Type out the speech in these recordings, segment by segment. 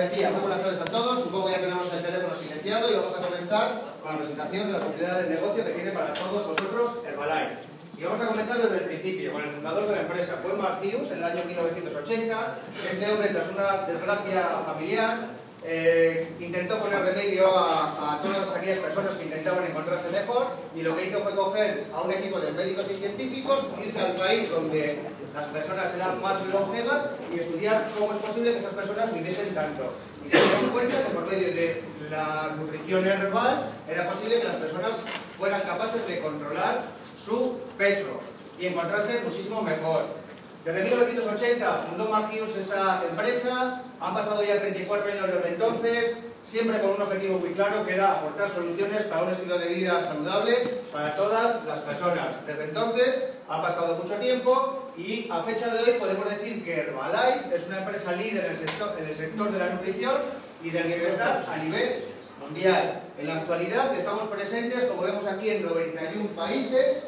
decía, muy buenas tardes a todos. Supongo que ya tenemos el teléfono silenciado y vamos a comenzar con la presentación de la oportunidad de negocio que tiene para todos vosotros Herbalife. Y vamos a comenzar desde el principio, con el fundador de la empresa. Fue Mark Hughes en el año 1980. Este hombre, tras una desgracia familiar, intentó poner remedio a todas aquellas personas que intentaban encontrarse mejor, y lo que hizo fue coger a un equipo de médicos y científicos, irse al país donde las personas eran más longevas y estudiar cómo es posible que esas personas viviesen tanto. Y se dieron cuenta que por medio de la nutrición herbal era posible que las personas fueran capaces de controlar su peso y encontrarse muchísimo mejor. Desde 1980 fundó Mark Hughes esta empresa. Han pasado ya 34 años desde entonces, siempre con un objetivo muy claro, que era aportar soluciones para un estilo de vida saludable para todas las personas. Desde entonces ha pasado mucho tiempo y a fecha de hoy podemos decir que Herbalife es una empresa líder en el sector de la nutrición y del bienestar a nivel mundial. En la actualidad estamos presentes, como vemos aquí, en 91 países.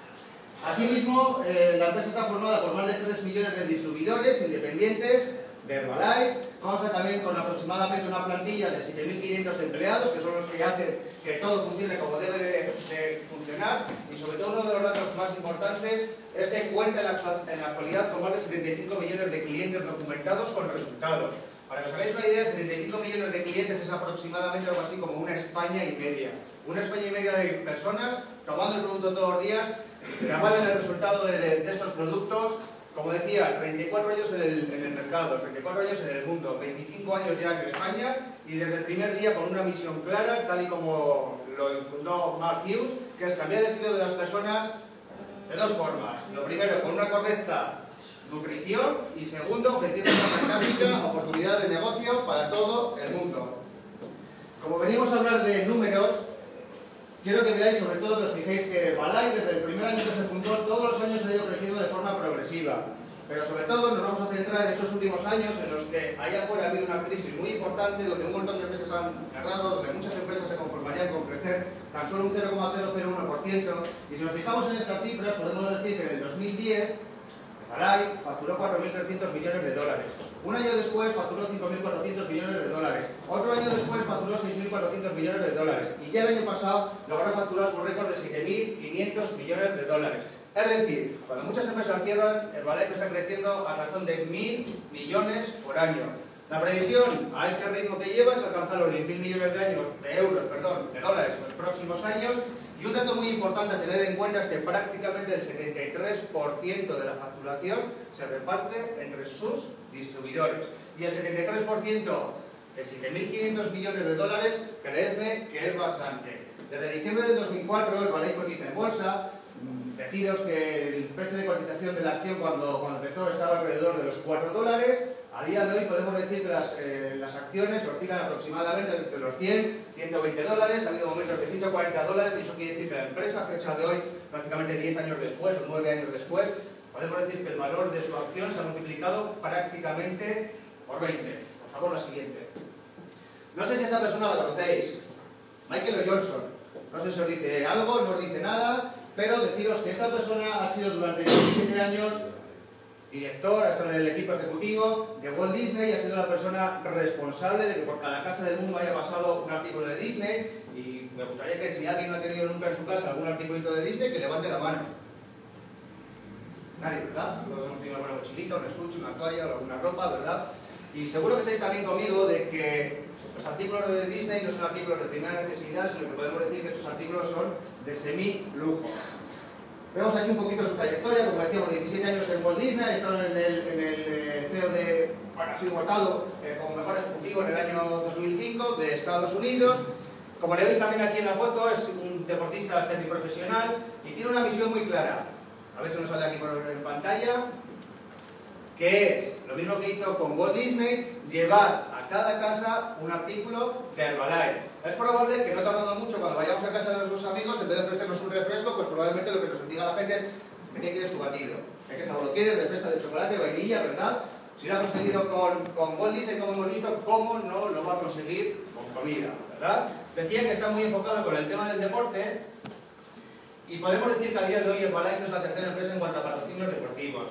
Asimismo, la empresa está formada por más de 3 millones de distribuidores independientes de Herbalife. Vamos a también con aproximadamente una plantilla de 7.500 empleados, que son los que hacen que todo funcione como debe de funcionar. Y sobre todo, uno de los datos más importantes es que cuenta en la actualidad con más de 75 millones de clientes documentados con resultados. Para que os hagáis una idea, 75 millones de clientes es aproximadamente algo así como una España y media. Una España y media de personas tomando el producto todos los días, que avalan el resultado de estos productos. Como decía, 34 años en el mercado, 34 años en el mundo, 25 años ya en España, y desde el primer día con una misión clara, tal y como lo fundó Mark Hughes, que es cambiar el estilo de las personas de dos formas. Lo primero, con una correcta nutrición, y segundo, ofreciendo una fantástica oportunidad de negocio para todo el mundo. Como venimos a hablar de números, quiero que veáis, sobre todo que os fijéis que Herbalife, desde el primer año que se fundó, todos los años ha ido creciendo de forma progresiva. Pero sobre todo nos vamos a centrar en estos últimos años en los que allá afuera ha habido una crisis muy importante, donde un montón de empresas han cerrado, donde muchas empresas se conformarían con crecer tan solo un 0,001%. Y si nos fijamos en estas cifras, podemos decir que en el 2010 Herbalife facturó 4.300 millones de dólares. Un año después facturó 5.400 millones de dólares. Otro año después facturó 6.400 millones de dólares. Y ya el año pasado logró facturar su récord de 7.500 millones de dólares. Es decir, cuando muchas empresas cierran, Herbalife está creciendo a razón de 1.000 millones por año. La previsión a este ritmo que lleva es alcanzar los 10.000 millones de dólares en los próximos años. Y un dato muy importante a tener en cuenta es que prácticamente el 73% de la facturación se reparte entre sus distribuidores. Y el 73% de 7.500 millones de dólares, creedme que es bastante. Desde diciembre del 2004, Herbalife cotiza en bolsa. Deciros que el precio de cotización de la acción cuando empezó estaba alrededor de los $4. A día de hoy podemos decir que las acciones oscilan aproximadamente entre los 100 y $120. Ha habido momentos de $140 y eso quiere decir que la empresa, a fecha de hoy, prácticamente 10 años después o 9 años después, podemos decir que el valor de su acción se ha multiplicado prácticamente por 20. Por favor, la siguiente. No sé si esta persona la conocéis. Michael Johnson. No sé si os dice algo, no os dice nada, pero deciros que esta persona ha sido durante 17 años director, ha estado en el equipo ejecutivo de Walt Disney, ha sido la persona responsable de que por cada casa del mundo haya pasado un artículo de Disney. Y me gustaría que si alguien no ha tenido nunca en su casa algún artículo de Disney, que levante la mano. Nadie, ¿verdad? Todos hemos tenido alguna mochilita, un estuche, una toalla o alguna ropa, ¿verdad? Y seguro que estáis también conmigo de que los artículos de Disney no son artículos de primera necesidad, sino que podemos decir que estos artículos son de semi-lujo. Vemos aquí un poquito su trayectoria, como decíamos, 17 años en Walt Disney, ha estado en el CEO de, bueno, ha sido votado como mejor ejecutivo en el año 2005 de Estados Unidos. Como le veis también aquí en la foto, es un deportista semiprofesional y tiene una misión muy clara. A ver si nos sale aquí en pantalla, que es lo mismo que hizo con Walt Disney, llevar a cada casa un artículo de Herbalife. Es probable que no tardando mucho, cuando vayamos a casa de nuestros amigos, en vez de ofrecernos un refresco, pues probablemente lo que nos diga la gente es: ¿de qué quieres tu batido? ¿De qué sabor lo quieres? ¿De fresa, de chocolate, vainilla, verdad? Si lo ha conseguido con Walt Disney, como hemos visto, ¿cómo no lo va a conseguir con comida? ¿Verdad? Decía que está muy enfocado con el tema del deporte, y podemos decir que a día de hoy Herbalife es la tercera empresa en cuanto a patrocinios deportivos.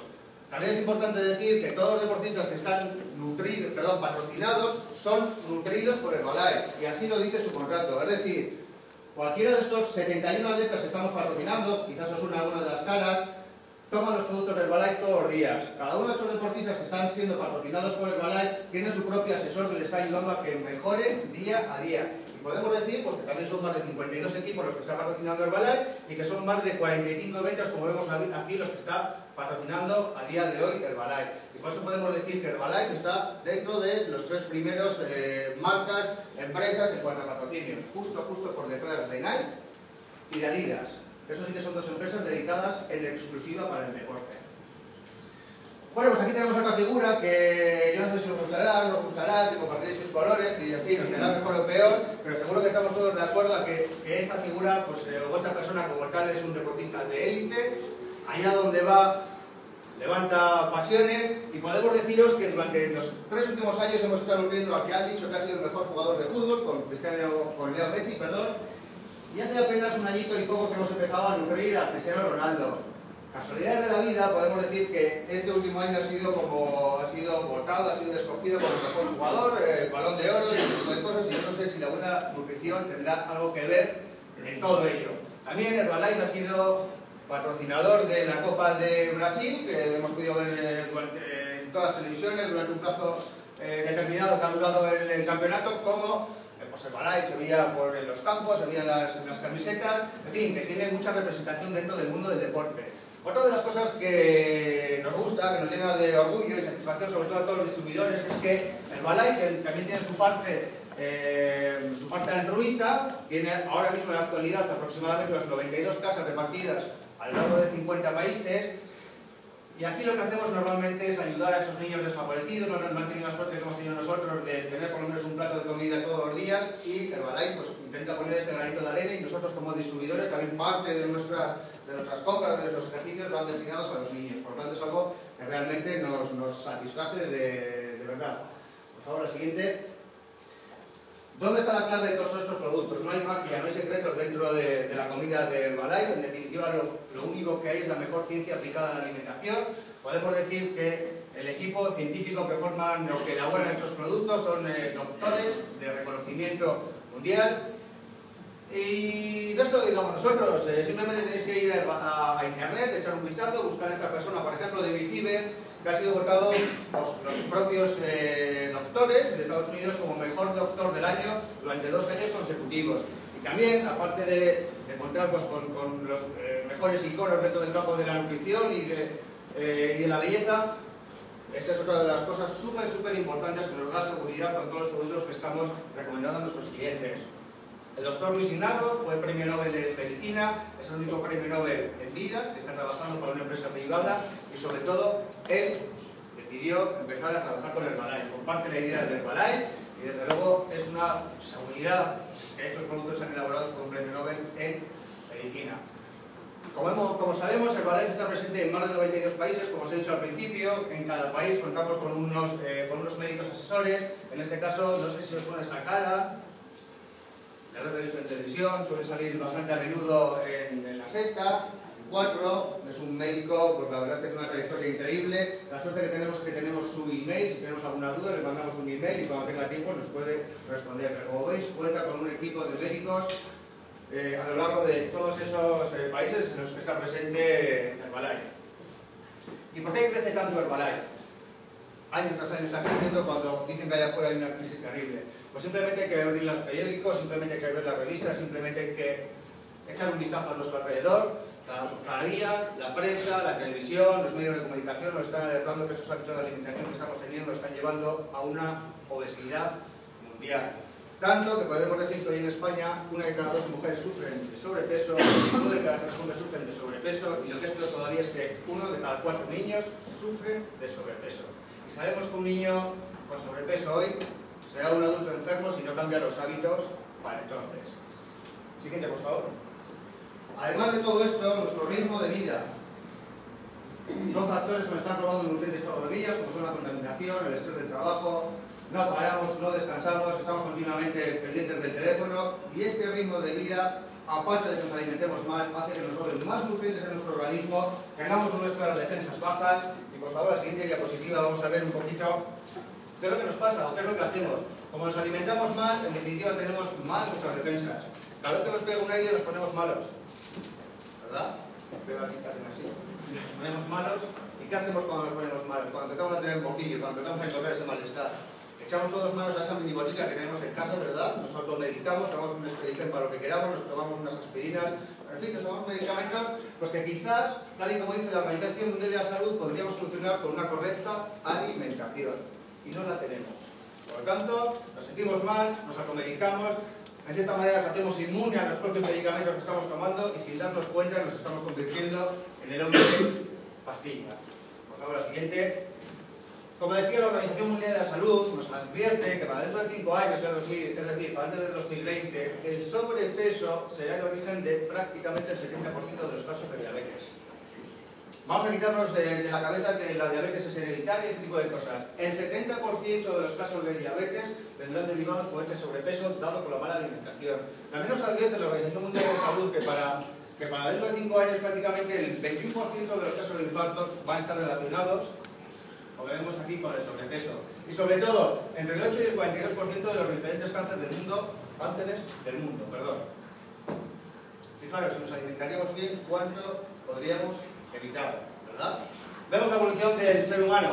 También es importante decir que todos los deportistas que están patrocinados son nutridos por Herbalife, y así lo dice su contrato. Es decir, cualquiera de estos 71 atletas que estamos patrocinando, quizás os suena alguna de las caras, toman los productos de Herbalife todos los días. Cada uno de estos deportistas que están siendo patrocinados por Herbalife tiene su propio asesor que les está ayudando a que mejoren día a día. Y podemos decir pues, que también son más de 52 equipos los que está patrocinando Herbalife y que son más de 45 eventos, como vemos aquí, los que está patrocinando a día de hoy Herbalife. Y por eso podemos decir que Herbalife está dentro de los 3 primeros marcas, empresas en cuanto a patrocinios, justo por detrás de Nike y de Adidas. Eso sí que son 2 empresas dedicadas en exclusiva para el deporte. Bueno, pues aquí tenemos otra figura que yo no sé si os gustará, si compartiréis sus colores, y en fin, os quedará mejor o peor, pero seguro que estamos todos de acuerdo a que esta figura, pues, o esta persona como tal, es un deportista de élite. Allá donde va, levanta pasiones, y podemos deciros que durante los 3 últimos años hemos estado nutriendo a que han dicho que ha sido el mejor jugador de fútbol, con Leo Messi, y hace apenas un añito y poco que hemos empezado a nutrir a Cristiano Ronaldo. Casualidades de la vida, podemos decir que este último año ha sido votado, ha sido escogido como el mejor jugador, Balón de Oro y ese tipo de cosas, y yo no sé si la buena nutrición tendrá algo que ver en todo ello. También Herbalife ha sido patrocinador de la Copa de Brasil, que hemos podido ver en todas las televisiones durante un plazo determinado que ha durado el campeonato, como pues Herbalife se veía en los campos, se veía en las camisetas, en fin, que tiene mucha representación dentro del mundo del deporte. Otra de las cosas que nos gusta, que nos llena de orgullo y satisfacción, sobre todo a todos los distribuidores, es que Herbalife también tiene su parte altruista. Tiene ahora mismo en la actualidad aproximadamente las 92 casas repartidas a lo largo de 50 países, y aquí lo que hacemos normalmente es ayudar a esos niños desfavorecidos. No han tenido la suerte que hemos tenido nosotros de tener por lo menos un plato de comida todos los días, y Herbalife pues, intenta poner ese granito de arena, y nosotros como distribuidores también parte de nuestras compras, de nuestros ejercicios van destinados a los niños. Por lo tanto es algo que realmente nos satisface de verdad. Por favor, la siguiente. ¿Dónde está la clave de todos estos productos? No hay magia, no hay secretos dentro de la comida de Herbalife. En definitiva, lo único que hay es la mejor ciencia aplicada a la alimentación. Podemos decir que el equipo científico que forman o que elaboran estos productos son doctores de reconocimiento mundial. Y no es que lo digamos nosotros, simplemente tenéis que ir a internet, echar un vistazo, buscar a esta persona, por ejemplo, David Fiber, que ha sido votado los propios doctores de Estados Unidos como mejor doctor del año durante 2 años consecutivos. Y también, aparte de contar pues, con los mejores iconos dentro del campo de la nutrición y de la belleza, esta es otra de las cosas súper importantes que nos da seguridad con todos los productos que estamos recomendando a nuestros clientes. El doctor Luis Ignarro fue premio Nobel de Medicina, es el único premio Nobel en vida, que está trabajando para una empresa privada, y sobre todo él decidió empezar a trabajar con Herbalife. Comparte la idea de Herbalife y desde luego es una seguridad que estos productos sean elaborados con un premio Nobel en medicina. Como sabemos, Herbalife está presente en más de 92 países, como os he dicho al principio. En cada país contamos con unos médicos asesores. En este caso, no sé si os suena esta cara, ya lo habéis visto en televisión, suele salir bastante a menudo en La Sexta, en 4, es un médico, pues la verdad tiene una trayectoria increíble. La suerte que tenemos es que tenemos su email, si tenemos alguna duda le mandamos un email y cuando tenga tiempo nos puede responder. Pero como veis, cuenta con un equipo de médicos a lo largo de todos esos países en los que está presente Herbalife. ¿Y por qué crece tanto Herbalife? Año tras año está creciendo cuando dicen que allá afuera hay una crisis terrible. Pues simplemente hay que abrir los periódicos, simplemente hay que ver las revistas, simplemente hay que echar un vistazo a nuestro alrededor. Cada día la prensa, la televisión, los medios de comunicación nos están alertando que estos hábitos de alimentación que estamos teniendo nos están llevando a una obesidad mundial. Tanto que podemos decir que hoy en España 1 de cada 2 mujeres sufren de sobrepeso, 1 de cada 3 hombres sufren de sobrepeso, y lo que es peor todavía es que 1 de cada 4 niños sufren de sobrepeso. Y sabemos que un niño con sobrepeso hoy será un adulto enfermo si no cambia los hábitos para entonces. Siguiente, por favor. Además de todo esto, nuestro ritmo de vida son factores que nos están robando nutrientes todos los días, como son la contaminación, el estrés del trabajo. No paramos, no descansamos, estamos continuamente pendientes del teléfono, y este ritmo de vida, aparte de que nos alimentemos mal, hace que nos roben más nutrientes en nuestro organismo, tengamos nuestras defensas bajas y por favor, la siguiente diapositiva vamos a ver un poquito qué es lo que nos pasa o qué es lo que hacemos. Como nos alimentamos mal, en definitiva tenemos mal nuestras defensas. Cada vez que nos pega un aire nos ponemos malos, ¿verdad? Veo aquí que hacen así. Nos ponemos malos. ¿Y qué hacemos cuando nos ponemos malos? Cuando empezamos a tener moquillo, cuando empezamos a encontrar ese malestar. Echamos todos manos a esa minibotica que tenemos en casa, ¿verdad? Nosotros medicamos, tomamos un Expedifen para lo que queramos, nos tomamos unas aspirinas, en fin, nos tomamos medicamentos pues que quizás, tal y como dice la Organización Mundial de la Salud, podríamos solucionar con una correcta alimentación. Y no la tenemos. Por lo tanto, nos sentimos mal, nos automedicamos, en cierta manera nos hacemos inmunes a los propios medicamentos que estamos tomando y sin darnos cuenta nos estamos convirtiendo en el hombre pastilla. Por favor, la siguiente. Como decía la Organización Mundial de la Salud, nos advierte que para dentro de 5 años, es decir, para dentro del 2020, el sobrepeso será el origen de prácticamente el 70% de los casos de diabetes. Vamos a quitarnos de la cabeza que la diabetes es hereditaria y este tipo de cosas. El 70% de los casos de diabetes vendrán derivados por este sobrepeso dado por la mala alimentación. También nos advierte la Organización Mundial de la Salud que para dentro de 5 años prácticamente el 21% de los casos de infartos van a estar relacionados, como vemos aquí, con el sobrepeso. Y sobre todo, entre el 8 y el 42% de los diferentes cánceres del mundo, Fijaros, si nos alimentaríamos bien, ¿cuánto podríamos evitar? ¿Verdad? Vemos la evolución del ser humano,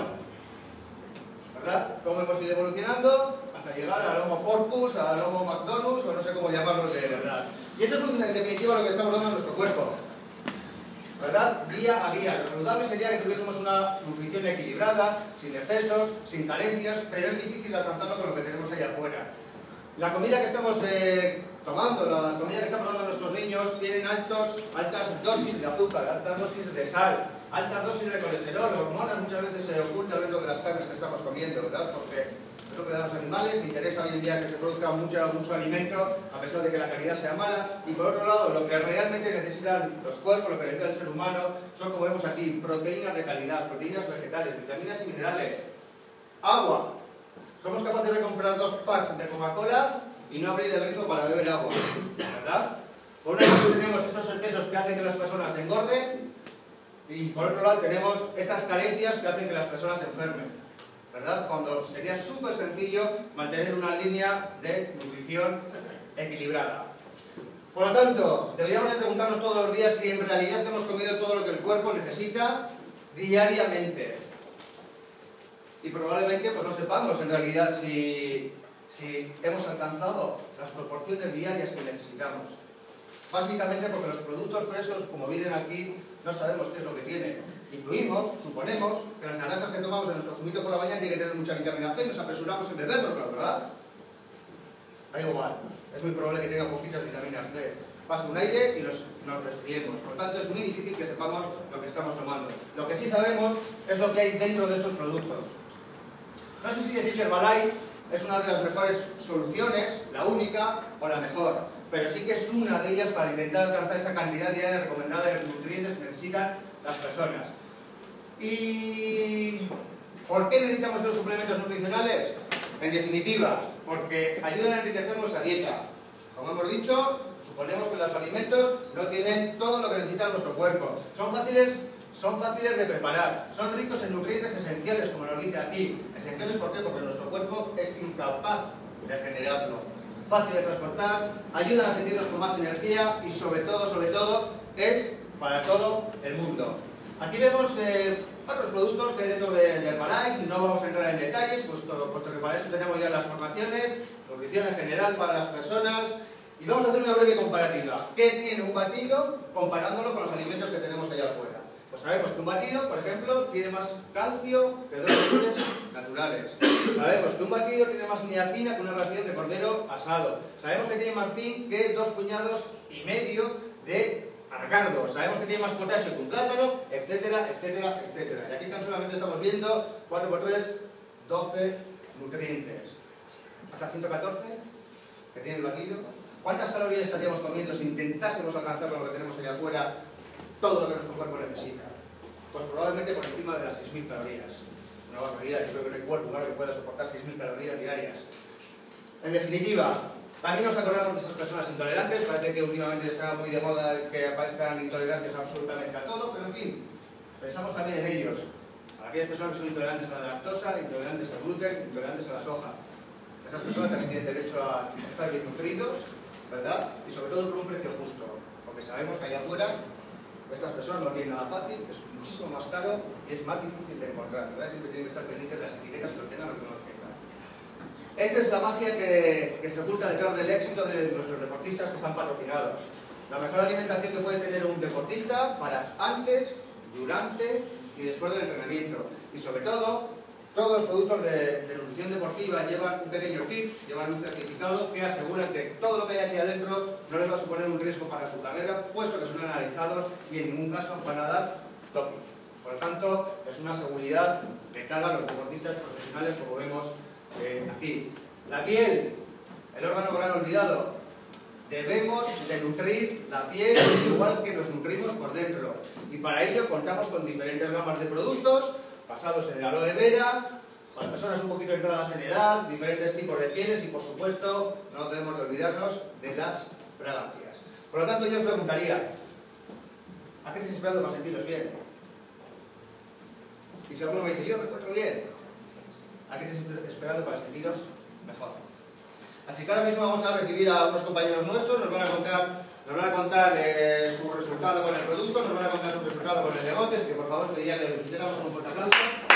¿verdad? Cómo hemos ido evolucionando hasta llegar al Homo corpus, al Homo McDonald's, o no sé cómo llamarlo de verdad. Y esto es en definitiva lo que estamos dando a nuestro cuerpo, ¿verdad? Día a día. Lo saludable sería que tuviésemos una nutrición equilibrada, sin excesos, sin carencias, pero es difícil alcanzarlo con lo que tenemos allá afuera. La comida que estamos tomando, la comida que estamos dando a nuestros niños, tienen altas dosis de azúcar, altas dosis de sal, altas dosis de colesterol, hormonas muchas veces se ocultan dentro de las carnes que estamos comiendo, ¿verdad? Porque es lo que dan los animales, interesa hoy en día que se produzca mucho alimento, a pesar de que la calidad sea mala. Y por otro lado, lo que realmente necesitan los cuerpos, lo que necesita el ser humano, son, como vemos aquí, proteínas de calidad, proteínas vegetales, vitaminas y minerales, agua. Somos capaces de comprar 2 packs de Coca-Cola y no abrir el grifo para beber agua, ¿verdad? Por una parte tenemos estos excesos que hacen que las personas se engorden y por otro lado tenemos estas carencias que hacen que las personas se enfermen, ¿verdad? Cuando sería súper sencillo mantener una línea de nutrición equilibrada. Por lo tanto, deberíamos de preguntarnos todos los días si en realidad hemos comido todo lo que el cuerpo necesita diariamente. Y probablemente pues no sepamos en realidad si hemos alcanzado las proporciones diarias que necesitamos. Básicamente porque los productos frescos, como vienen aquí, no sabemos qué es lo que tienen. Suponemos que las naranjas que tomamos en nuestro zumito por la mañana tienen que tener mucha vitamina C, nos apresuramos en bebernos, ¿verdad? Da igual, es muy probable que tenga poquitas vitaminas C. Pasa un aire y nos resfriemos. Por tanto, es muy difícil que sepamos lo que estamos tomando. Lo que sí sabemos es lo que hay dentro de estos productos. No sé si decir que Herbalife es una de las mejores soluciones, la única o la mejor, pero sí que es una de ellas para intentar alcanzar esa cantidad diaria recomendada de nutrientes que necesitan las personas. ¿Y por qué necesitamos estos suplementos nutricionales? En definitiva, porque ayudan a enriquecer nuestra dieta. Como hemos dicho, suponemos que los alimentos no tienen todo lo que necesita nuestro cuerpo. Son fáciles de preparar, son ricos en nutrientes esenciales, como nos dice aquí. ¿Esenciales por qué? Porque nuestro cuerpo es incapaz de generarlo. Fácil de transportar, ayudan a sentirnos con más energía y sobre todo, es para todo el mundo. Aquí vemos otros productos que hay dentro de Herbalife, no vamos a entrar en detalles, puesto que para eso tenemos ya las formaciones, nutrición en general para las personas, y vamos a hacer una breve comparativa. ¿Qué tiene un batido comparándolo con los alimentos que tenemos allá afuera? Pues sabemos que un batido, por ejemplo, tiene más calcio que 2 legumbres naturales. Sabemos que un batido tiene más niacina que una ración de cordero asado. Sabemos que tiene más zinc que 2,5 puñados de anacardo. Sabemos que tiene más potasio que un plátano, etcétera, etcétera, etcétera. Y aquí tan solamente estamos viendo 4 por 3, 12 nutrientes. Hasta 114 que tiene el batido. ¿Cuántas calorías estaríamos comiendo si intentásemos alcanzar lo que tenemos allá afuera? Todo lo que nuestro cuerpo necesita. Pues probablemente por encima de las 6.000 calorías. Una barbaridad, yo creo que no hay cuerpo humano que pueda soportar 6.000 calorías diarias. En definitiva, también nos acordamos de esas personas intolerantes. Parece que últimamente está muy de moda que aparezcan intolerancias absolutamente a todo, pero en fin, pensamos también en ellos. A la aquellas personas que son intolerantes a la lactosa, intolerantes al gluten, intolerantes a la soja. Esas personas también tienen derecho a estar bien nutridos, ¿verdad? Y sobre todo por un precio justo, porque sabemos que allá afuera estas personas no tienen nada fácil, es muchísimo más caro y es más difícil de encontrar, ¿verdad? Siempre tienen que estar pendientes de las etiquetas, que lo tengan o que no lo tengan. Esta es la magia que se oculta detrás del éxito de nuestros deportistas que están patrocinados. La mejor alimentación que puede tener un deportista para antes, durante y después del entrenamiento. Y sobre todo, todos los productos de nutrición deportiva llevan un pequeño kit, llevan un certificado que aseguran que todo lo que hay aquí adentro no les va a suponer un riesgo para su carrera, puesto que son analizados y en ningún caso van a dar doping. Por lo tanto, es una seguridad de cara a los deportistas profesionales, como vemos aquí. La piel, el órgano gran olvidado. Debemos de nutrir la piel igual que nos nutrimos por dentro. Y para ello contamos con diferentes gamas de productos basados en el aloe vera, para personas un poquito entradas en edad, diferentes tipos de pieles y, por supuesto, no debemos de olvidarnos de las fragancias. Por lo tanto, yo os preguntaría, ¿a qué estáis esperando para sentiros bien? Y si alguno me dice, yo me encuentro bien, ¿a qué estáis esperando para sentiros mejor? Así que ahora mismo vamos a recibir a unos compañeros nuestros, nos van a contar su resultado con el producto, nos van a contar su resultado con el negocio, así que por favor pediría que les hiciéramos un fuerte aplauso.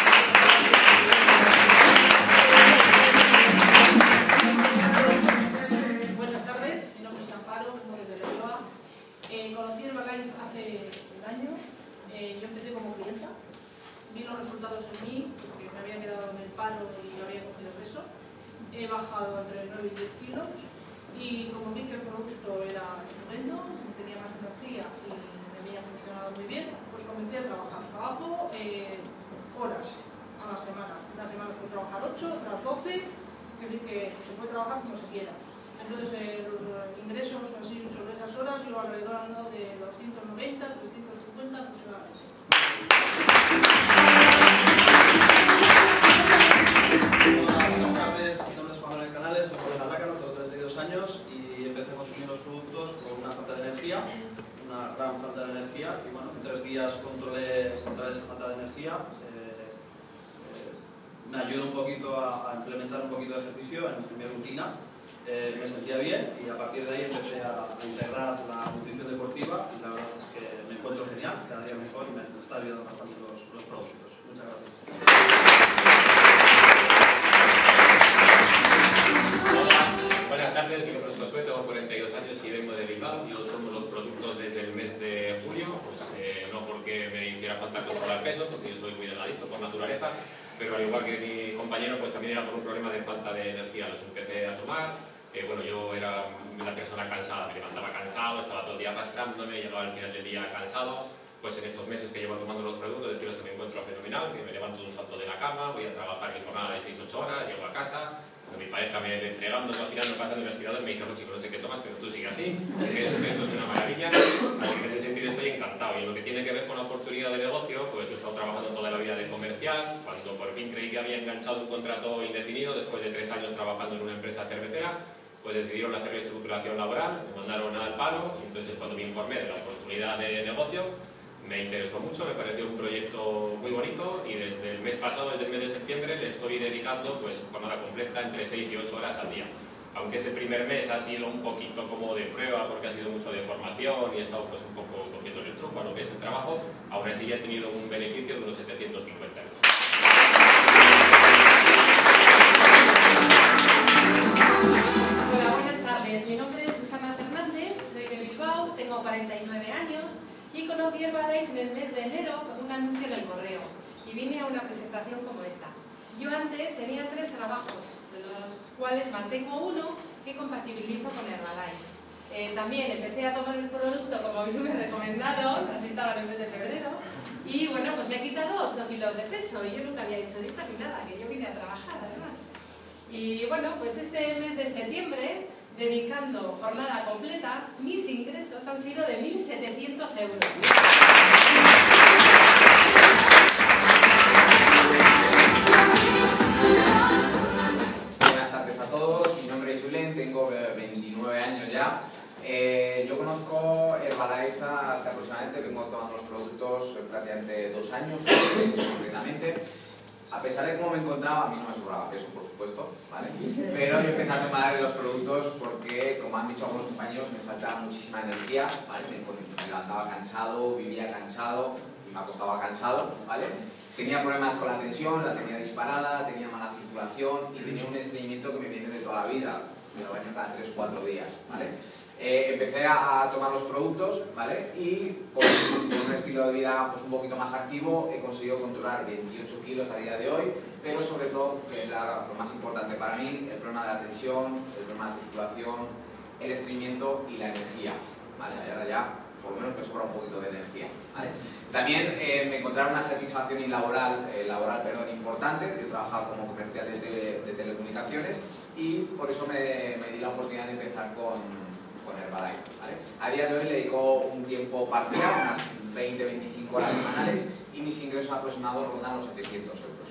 Buenas tardes, mi nombre es Amparo, vengo desde Leroa. Conocí Herbalife hace un año, yo empecé como clienta, vi los resultados en mí, porque me había quedado en el palo y había cogido peso. He bajado entre 9 y 10 kilos y como vi que el producto era estupendo, tenía más energía y me había funcionado muy bien, pues comencé a trabajar. Trabajo horas a la semana. Una semana fui a trabajar 8, otras 12, es decir, que se puede trabajar como se quiera. Entonces los ingresos así sobre esas horas yo alrededor ando de 290, 350 aproximadamente. Buenas tardes, mi nombre es Juan Manuel Canales, soy de Galdacano, tengo 32 años y empecé a consumir los productos por una falta de energía, una gran falta de energía, y bueno, en 3 días controlé esa falta de energía. Me ayudó un poquito a implementar un poquito de ejercicio en mi rutina, me sentía bien y a partir de ahí empecé a integrar la nutrición deportiva y la verdad es que me encuentro genial, cada día mejor y me está ayudando bastante los productos. Muchas gracias. Buenas tardes, mi nombre es Josué, tengo 42 años y vengo de Bilbao. Yo tomo los productos desde el mes de julio, pues no porque me hiciera falta controlar peso, porque yo soy muy delgadito por naturaleza, pero al igual que mi compañero, pues también era por un problema de falta de energía. Los empecé a tomar. Bueno, yo era una persona cansada, me levantaba cansado, estaba todo el día arrastrándome, llegaba al final del día cansado. Pues en estos meses que llevo tomando los productos, deciros que me encuentro fenomenal, que me levanto de un salto de la cama, voy a trabajar mi jornada de 6-8 horas, llego a casa. Mi pareja me fregando, aspirando, pasando el aspirador, me dice, chico, no sé qué tomas, pero tú sigue así, porque esto es una maravilla. Así que en ese sentido estoy encantado. Y en lo que tiene que ver con la oportunidad de negocio, pues yo he estado trabajando toda la vida de comercial. Cuando por fin creí que había enganchado un contrato indefinido, después de 3 años trabajando en una empresa cervecera, pues decidieron hacer reestructuración laboral, me mandaron al paro, y entonces cuando me informé de la oportunidad de negocio, me interesó mucho, me pareció un proyecto muy bonito y desde el mes pasado, desde el mes de septiembre, le estoy dedicando pues jornada completa entre 6 y 8 horas al día. Aunque ese primer mes ha sido un poquito como de prueba porque ha sido mucho de formación y he estado pues un poco cogiendo el truco a lo que es el trabajo, aún así ya he tenido un beneficio de unos 750 euros. Hola, buenas tardes. Mi nombre es Susana Fernández, soy de Bilbao, tengo 49 años. Y conocí Herbalife en el mes de enero por un anuncio en el correo y vine a una presentación como esta. Yo antes tenía 3 trabajos, de los cuales mantengo uno que compatibilizo con Herbalife. También empecé a tomar el producto como a mí me recomendaron, así estaba en el mes de febrero, y bueno, pues me he quitado 8 kilos de peso y yo nunca había hecho dieta ni nada, que yo vine a trabajar además. Y bueno, pues este mes de septiembre, dedicando jornada completa, mis ingresos han sido de 1.700 euros. Buenas tardes a todos, mi nombre es Julen, tengo 29 años ya. Yo conozco Herbalife hace aproximadamente, vengo tomando los productos prácticamente 2 años, 2 meses concretamente. A pesar de cómo me encontraba, a mí no me sobraba peso, por supuesto, ¿vale? Pero yo empecé a tomar los productos porque, como han dicho algunos compañeros, me faltaba muchísima energía, ¿vale? Me levantaba cansado, vivía cansado y me acostaba cansado, ¿vale? Tenía problemas con la tensión, la tenía disparada, tenía mala circulación y tenía un estreñimiento que me viene de toda la vida. Me lo baño cada 3 o 4 días, ¿vale? Empecé a tomar los productos, ¿vale? Y con un estilo de vida pues, un poquito más activo he conseguido controlar 28 kilos a día de hoy, pero sobre todo, que es lo más importante para mí, el problema de la tensión, el problema de circulación, el estreñimiento y la energía, ¿vale? Ahora ya por lo menos me sobra un poquito de energía, ¿vale? También me encontraba una satisfacción laboral importante. Yo trabajaba como comercial de telecomunicaciones y por eso me di la oportunidad de empezar con Herbalife, ¿vale? A día de hoy le dedico un tiempo parcial, unas 20-25 horas semanales y mis ingresos aproximados rondan los 700 euros.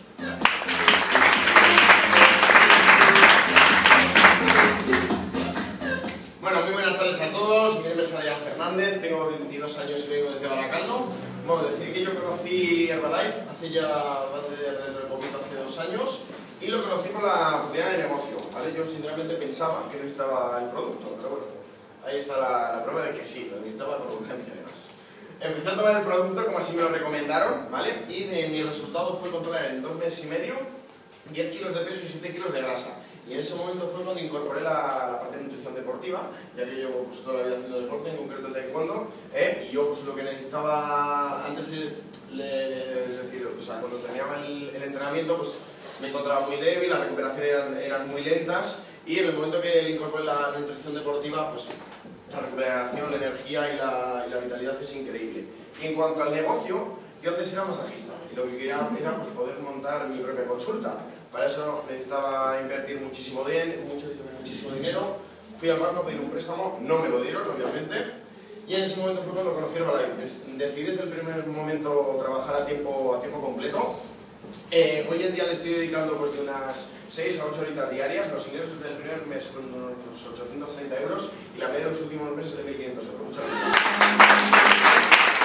Bueno, muy buenas tardes a todos. Mi nombre es Adrián Fernández, tengo 22 años y vengo desde Baracaldo. Bueno, decir que yo conocí Herbalife hace ya dentro de poquito, hace 2 años, y lo conocí por la oportunidad de negocio, ¿vale? Yo sinceramente pensaba que necesitaba el producto, pero bueno, ahí está la prueba de que sí, lo necesitaba con urgencia además. Empecé a tomar el producto como así me lo recomendaron, ¿vale? Y mi resultado fue controlar en 2 meses y medio 10 kilos de peso y 7 kilos de grasa. Y en ese momento fue cuando incorporé la parte de nutrición deportiva, ya que llevo pues, toda la vida haciendo deporte, en concreto el taekwondo, y yo pues, lo que necesitaba antes, es decir, o sea, cuando terminaba el entrenamiento, pues me encontraba muy débil, las recuperaciones eran muy lentas, y en el momento que le incorporé la nutrición deportiva, pues la recuperación, la energía y la vitalidad es increíble. Y en cuanto al negocio, yo antes era masajista, y lo que quería era pues, poder montar mi propia consulta. Para eso necesitaba invertir muchísimo dinero. Fui al banco a pedir un préstamo, no me lo dieron, obviamente. Y en ese momento fue cuando conocí Herbalife. Decidí desde el primer momento trabajar a tiempo completo. Hoy en día le estoy dedicando pues, de unas 6 a 8 horitas diarias. Los ingresos del primer mes fueron unos 830 euros y la media de los últimos meses es de 1.500 euros. Muchas gracias.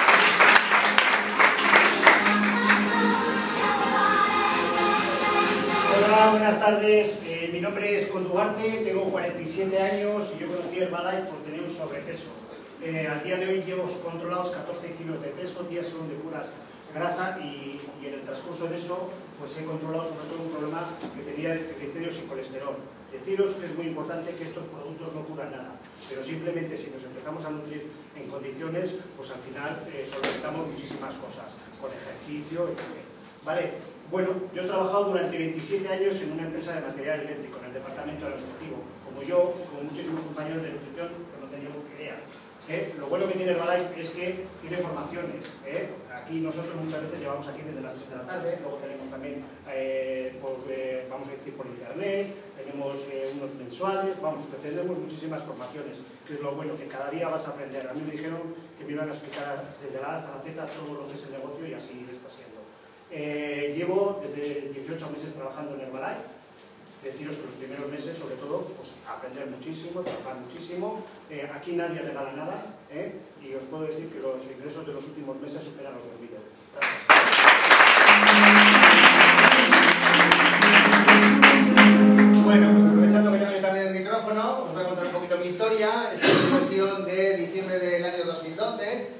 Hola, buenas tardes. Mi nombre es Con Duarte, tengo 47 años y yo conocí Herbalife por tener un sobrepeso. Al día de hoy llevo controlados 14 kilos de peso, 10 son de puras grasa y en el transcurso de eso pues he controlado sobre todo un problema que tenía de triglicéridos y colesterol. Deciros que es muy importante que estos productos no curan nada, pero simplemente si nos empezamos a nutrir en condiciones, pues al final solventamos muchísimas cosas, con ejercicio, etc. ¿Vale? Bueno, yo he trabajado durante 27 años en una empresa de material eléctrico, en el departamento administrativo. Como yo, como muchísimos compañeros de nutrición, que no teníamos idea. Lo bueno que tiene Herbalife es que tiene formaciones. Aquí nosotros muchas veces llevamos aquí desde las 3 de la tarde, luego tenemos también, vamos a decir, por internet, tenemos unos mensuales, vamos, que tenemos muchísimas formaciones, que es lo bueno, que cada día vas a aprender. A mí me dijeron que me iban a explicar desde la A hasta la Z todo lo que es el negocio y así está siendo. Llevo desde 18 meses trabajando en Herbalife. Deciros que los primeros meses, sobre todo, pues aprender muchísimo, trabajar muchísimo. Aquí nadie regala nada, y os puedo decir que los ingresos de los últimos meses superan los 2.000 euros. Gracias. Bueno, aprovechando que tengo yo también el micrófono, os voy a contar un poquito mi historia. Esta es una versión de diciembre del año 2013,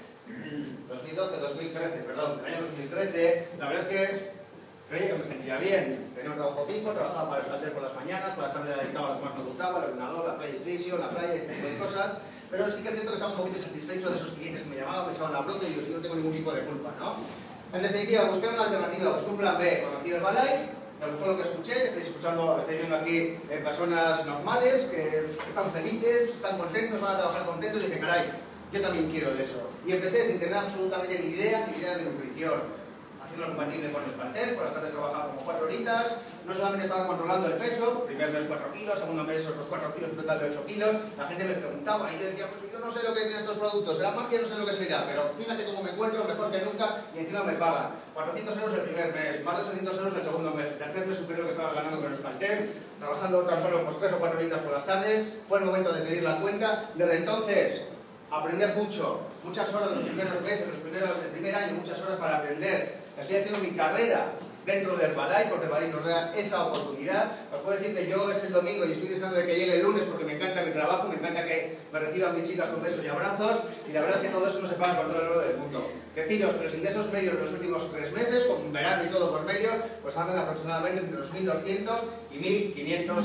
del año 2013. La verdad es que creía que me sentía bien. Tenía un trabajo fijo, trabajaba para Euskaltel por las mañanas, por la tarde la dedicaba a lo que más me gustaba, el ordenador, la PlayStation, la playa, este tipo de cosas. Pero sí que es cierto que estaba un poquito insatisfecho de esos clientes que me llamaban, me echaban la bronca y yo sí no tengo ningún tipo de culpa, ¿no? En definitiva, busqué una alternativa, busqué un plan B, conocí Herbalife, me gustó lo que escuché, estáis viendo aquí personas normales que están felices, están contentos, van a trabajar contentos y dije, caray, yo también quiero de eso. Y empecé sin tener absolutamente ni idea de nutrición. Haciéndolo compatible con Euskaltel, por las tardes trabajaba como 4 horitas, no solamente estaba controlando el peso, primer mes 4 kilos, segundo mes otros 4 kilos, un total de 8 kilos, la gente me preguntaba y yo decía, pues yo no sé lo que tienen estos productos, será magia, no sé lo que será, pero fíjate cómo me encuentro, mejor que nunca, y encima me pagan 400 euros el primer mes, más de 800 euros el segundo mes, el tercer mes superior que estaba ganando con Euskaltel, trabajando tan solo pues 3 o 4 horitas por la las tardes, fue el momento de pedir la cuenta. Desde entonces, aprender mucho, muchas horas los primeros meses, el primer año, muchas horas para aprender. Estoy haciendo mi carrera dentro del Herbalife, porque Herbalife nos da esa oportunidad. Os puedo decir que yo es el domingo y estoy deseando de que llegue el lunes porque me encanta mi trabajo, me encanta que me reciban mis chicas con besos y abrazos, y la verdad es que todo eso no se paga con todo el oro del mundo. Deciros que los ingresos medios de los últimos 3 meses, con verano y todo por medio, pues andan aproximadamente entre los 1.200 y 1.500 euros.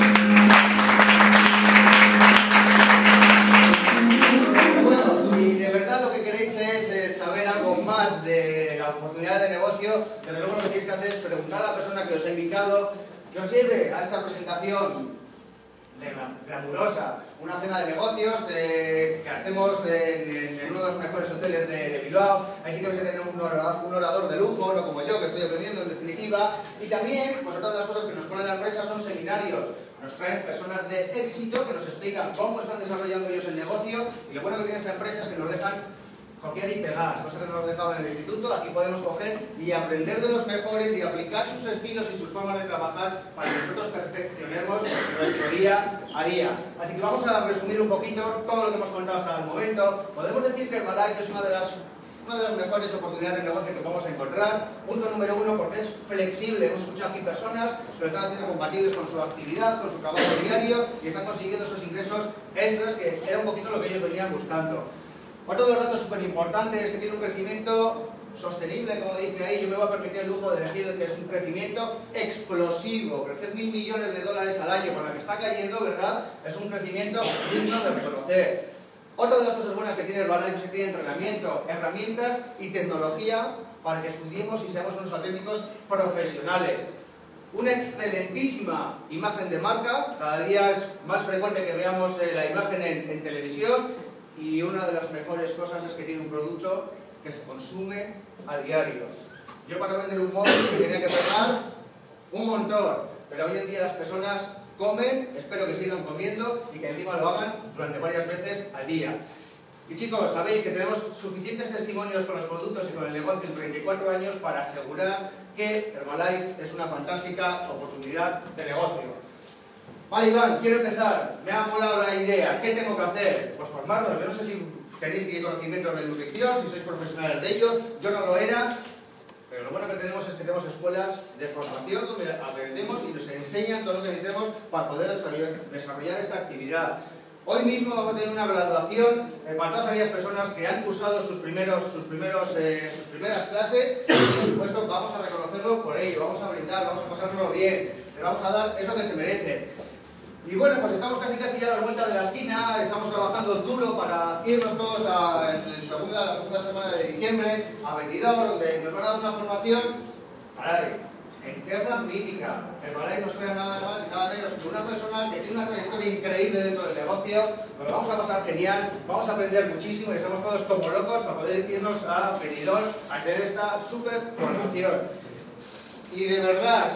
Bueno, si de verdad lo que queréis es saber algo más de la oportunidad de negocio, desde luego lo que tenéis que hacer es preguntar a la persona que os ha invitado que os lleve a esta presentación glamurosa, una cena de negocios que hacemos en uno de los mejores hoteles de Bilbao. Ahí sí que vais a tener un orador de lujo, no como yo, que estoy aprendiendo en definitiva. Y también, pues otra de las cosas que nos pone la empresa son seminarios. Nos traen personas de éxito que nos explican cómo están desarrollando ellos el negocio, y lo bueno que tiene esta empresa es que nos dejan copiar y pegar, cosa que no nos dejaban en el instituto. Aquí podemos coger y aprender de los mejores y aplicar sus estilos y sus formas de trabajar para que nosotros perfeccionemos nuestro día a día. Así que vamos a resumir un poquito todo lo que hemos contado hasta el momento. Podemos decir que Herbalife es una de las mejores oportunidades de negocio que vamos a encontrar. Punto número 1, porque es flexible. Hemos escuchado aquí personas que lo están haciendo compatibles con su actividad, con su trabajo diario, y están consiguiendo esos ingresos extras que era un poquito lo que ellos venían buscando. Otro de los datos súper importantes es que tiene un crecimiento sostenible, como dice ahí. Yo me voy a permitir el lujo de decir que es un crecimiento explosivo. Crecer 1.000 millones de dólares al año con la que está cayendo, ¿verdad? Es un crecimiento digno de reconocer. Otra de las cosas buenas que tiene Herbalife es que tiene entrenamiento, herramientas y tecnología para que estudiemos y seamos unos auténticos profesionales. Una excelentísima imagen de marca. Cada día es más frecuente que veamos la imagen en televisión. Y una de las mejores cosas es que tiene un producto que se consume a diario. Yo para vender un móvil me tenía que pagar un montón, pero hoy en día las personas comen, espero que sigan comiendo y que encima lo hagan durante varias veces al día. Y chicos, sabéis que tenemos suficientes testimonios con los productos y con el negocio en 34 años para asegurar que Herbalife es una fantástica oportunidad de negocio. Vale, Iván, quiero empezar. Me ha molado la idea. ¿Qué tengo que hacer? Pues formarnos. Yo no sé si tenéis conocimientos de nutrición, si sois profesionales de ello. Yo no lo era. Pero lo bueno que tenemos es que tenemos escuelas de formación donde aprendemos y nos enseñan todo lo que necesitamos para poder desarrollar esta actividad. Hoy mismo vamos a tener una graduación para todas aquellas personas que han cursado sus primeras clases. Y por supuesto vamos a reconocerlo por ello, vamos a brindar, vamos a pasárnoslo bien, le vamos a dar eso que se merece. Y bueno, pues estamos casi ya a la vuelta de la esquina, estamos trabajando duro para irnos todos a la segunda semana de diciembre a Benidorm, donde nos van a dar una formación en tierra mítica. Herbalife nos trae nada más y nada menos que una persona que tiene una trayectoria increíble dentro del negocio. Nos lo vamos a pasar genial, vamos a aprender muchísimo y estamos todos como locos para poder irnos a Benidorm a tener esta súper formación. Y de verdad,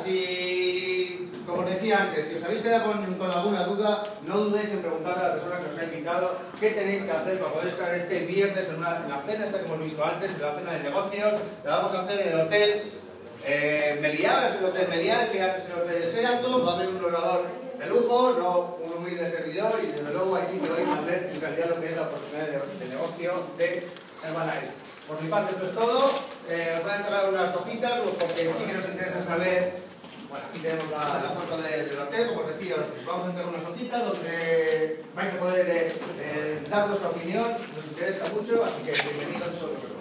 como os decía antes, si os habéis quedado con alguna duda, no dudéis en preguntarle a la persona que os ha invitado qué tenéis que hacer para poder estar este viernes en la cena esta que hemos visto antes, en la cena de negocios. La vamos a hacer en el hotel Meliá, es el hotel Meliá, es el hotel Sheraton. Va a haber un orador de lujo, no un humilde servidor, y desde luego ahí sí que vais a ver en realidad lo que es la oportunidad de negocio de Herbalife. Por mi parte esto es todo. Os voy a entregar unas hojitas porque sí que nos interesa saber. Bueno, aquí tenemos la foto del hotel. Como os decía, os vamos a entregar unas hojitas donde vais a poder dar vuestra opinión. Nos interesa mucho, así que bienvenidos todos vosotros.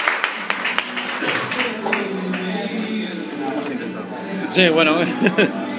Sí, bueno.